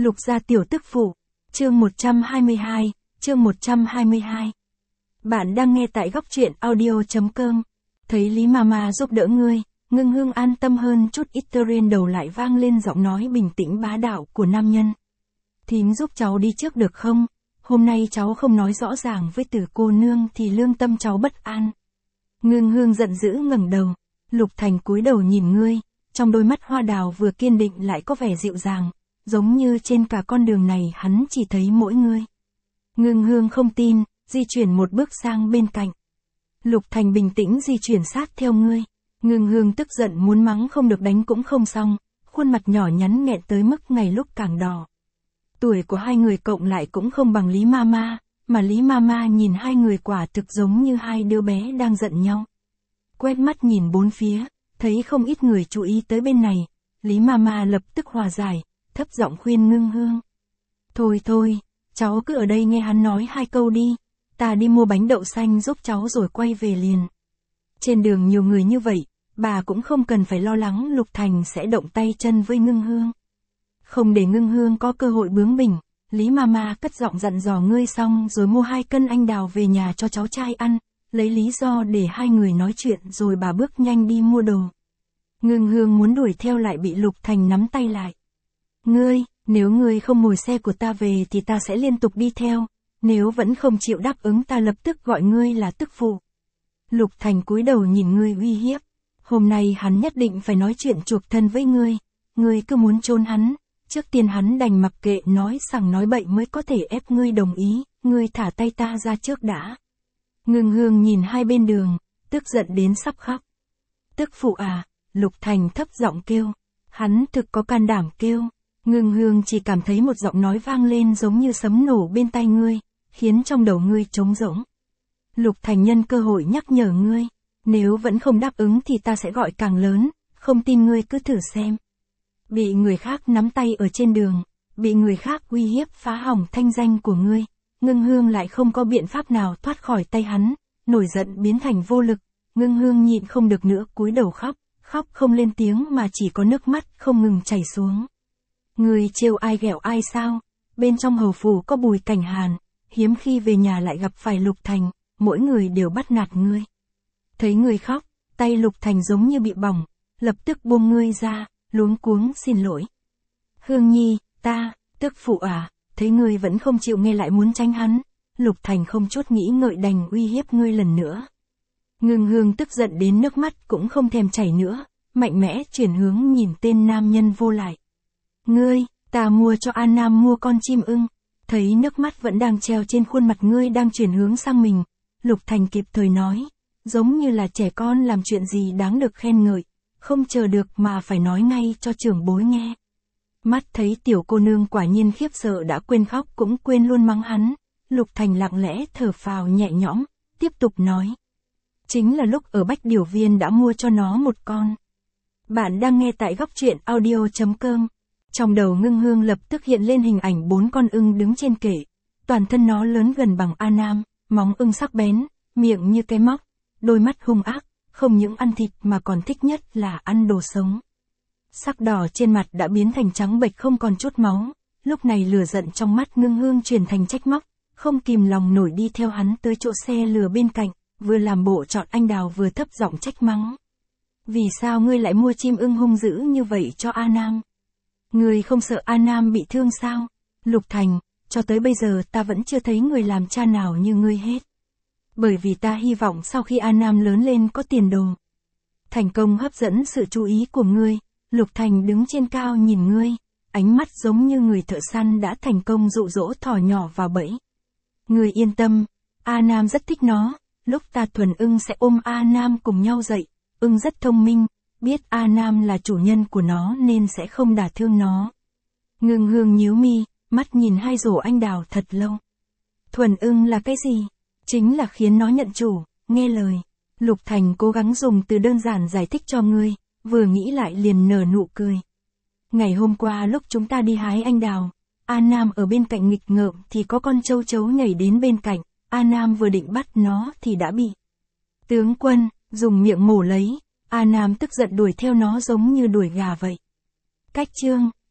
Lục gia tiểu tức phụ. Chương 122, chương 122. Bạn đang nghe tại góc truyện audio.com. Thấy Lý Mama giúp đỡ ngươi, Ngưng Hương an tâm hơn chút ít. Terên đầu lại vang lên giọng nói bình tĩnh bá đạo của nam nhân. Thím giúp cháu đi trước được không? Hôm nay cháu không nói rõ ràng với Tử cô nương thì lương tâm cháu bất an. Ngưng Hương giận dữ ngẩng đầu. Lục Thành cúi đầu nhìn ngươi, trong đôi mắt hoa đào vừa kiên định lại có vẻ dịu dàng, giống như trên cả con đường này hắn chỉ thấy mỗi ngươi. Ngưng Hương không tin, di chuyển một bước sang bên cạnh. Lục Thành bình tĩnh di chuyển sát theo ngươi. Ngưng Hương tức giận muốn mắng không được đánh cũng không xong, khuôn mặt nhỏ nhắn nghẹn tới mức ngày lúc càng đỏ. Tuổi của hai người cộng lại cũng không bằng Lý Mama, mà Lý Mama nhìn hai người quả thực giống như hai đứa bé đang giận nhau. Quét mắt nhìn bốn phía, thấy không ít người chú ý tới bên này, Lý Mama lập tức hòa giải, thấp giọng khuyên Ngưng Hương. Thôi, cháu cứ ở đây nghe hắn nói hai câu đi, ta đi mua bánh đậu xanh giúp cháu rồi quay về liền. Trên đường nhiều người như vậy, bà cũng không cần phải lo lắng Lục Thành sẽ động tay chân với Ngưng Hương. Không để Ngưng Hương có cơ hội bướng bỉnh, Lý Mama cất giọng dặn dò ngươi xong rồi mua 2 cân anh đào về nhà cho cháu trai ăn, lấy lý do để hai người nói chuyện rồi bà bước nhanh đi mua đồ. Ngưng Hương muốn đuổi theo lại bị Lục Thành nắm tay lại. Nếu ngươi không ngồi xe của ta về thì ta sẽ liên tục đi theo, nếu vẫn không chịu đáp ứng ta lập tức gọi ngươi là tức phụ. Lục Thành cúi đầu nhìn ngươi uy hiếp. Hôm nay hắn nhất định phải nói chuyện chuộc thân với ngươi cứ muốn trốn hắn, trước tiên hắn đành mặc kệ nói sằng nói bậy mới có thể ép ngươi đồng ý, ngươi thả tay ta ra trước đã. Ngưng Hương nhìn hai bên đường, tức giận đến sắp khóc. Tức phụ à, Lục Thành thấp giọng kêu, hắn thực có can đảm kêu. Ngưng Hương chỉ cảm thấy một giọng nói vang lên giống như sấm nổ bên tai ngươi, khiến trong đầu ngươi trống rỗng. Lục Thành nhân cơ hội nhắc nhở ngươi, nếu vẫn không đáp ứng thì ta sẽ gọi càng lớn, không tin ngươi cứ thử xem. Bị người khác nắm tay ở trên đường, bị người khác uy hiếp phá hỏng thanh danh của ngươi, Ngưng Hương lại không có biện pháp nào thoát khỏi tay hắn, nổi giận biến thành vô lực, Ngưng Hương nhịn không được nữa cúi đầu khóc không lên tiếng mà chỉ có nước mắt không ngừng chảy xuống. Ngươi trêu ai ghẹo ai sao? Bên trong hầu phủ có Bùi Cảnh Hàn, hiếm khi về nhà lại gặp phải Lục Thành, mỗi người đều bắt nạt ngươi. Thấy ngươi khóc, tay Lục Thành giống như bị bỏng, lập tức buông ngươi ra, luống cuống xin lỗi. Hương Nhi, tức phụ à, thấy ngươi vẫn không chịu nghe lại muốn tránh hắn, Lục Thành không chút nghĩ ngợi đành uy hiếp ngươi lần nữa. Ngưng Hương tức giận đến nước mắt cũng không thèm chảy nữa, mạnh mẽ chuyển hướng nhìn tên nam nhân vô lại. Ta mua cho An Nam mua con chim ưng. Thấy nước mắt vẫn đang treo trên khuôn mặt ngươi đang chuyển hướng sang mình, Lục Thành kịp thời nói, giống như là trẻ con làm chuyện gì đáng được khen ngợi, không chờ được mà phải nói ngay cho trưởng bối nghe. Mắt thấy tiểu cô nương quả nhiên khiếp sợ đã quên khóc cũng quên luôn mắng hắn, Lục Thành lặng lẽ thở phào nhẹ nhõm, tiếp tục nói. Chính là lúc ở Bách Điểu Viên đã mua cho nó một con. Bạn đang nghe tại góc truyện audio.com. Trong đầu Ngưng Hương lập tức hiện lên hình ảnh 4 con ưng đứng trên kệ, toàn thân nó lớn gần bằng A Nam, móng ưng sắc bén, miệng như cái móc, đôi mắt hung ác, không những ăn thịt mà còn thích nhất là ăn đồ sống. Sắc đỏ trên mặt đã biến thành trắng bệch không còn chút máu, lúc này lửa giận trong mắt Ngưng Hương chuyển thành trách móc, không kìm lòng nổi đi theo hắn tới chỗ xe lửa bên cạnh, vừa làm bộ chọn anh đào vừa thấp giọng trách mắng. Vì sao ngươi lại mua chim ưng hung dữ như vậy cho A Nam? Ngươi không sợ A Nam bị thương sao? Lục Thành, cho tới bây giờ ta vẫn chưa thấy người làm cha nào như ngươi hết. Bởi vì ta hy vọng sau khi A Nam lớn lên có tiền đồ. Thành công hấp dẫn sự chú ý của ngươi, Lục Thành đứng trên cao nhìn ngươi, ánh mắt giống như người thợ săn đã thành công dụ dỗ thỏ nhỏ vào bẫy. Ngươi yên tâm, A Nam rất thích nó, lúc ta thuần ưng sẽ ôm A Nam cùng nhau dậy, ưng rất thông minh. Biết A Nam là chủ nhân của nó nên sẽ không đả thương nó. Ngưng Hương nhíu mi, mắt nhìn hai rổ anh đào thật lâu. Thuần ưng là cái gì? Chính là khiến nó nhận chủ, nghe lời. Lục Thành cố gắng dùng từ đơn giản giải thích cho ngươi, vừa nghĩ lại liền nở nụ cười. Ngày hôm qua lúc chúng ta đi hái anh đào, A Nam ở bên cạnh nghịch ngợm thì có con châu chấu nhảy đến bên cạnh, A Nam vừa định bắt nó thì đã bị tướng quân dùng miệng mổ lấy. A Nam tức giận đuổi theo nó giống như đuổi gà vậy. Cách chương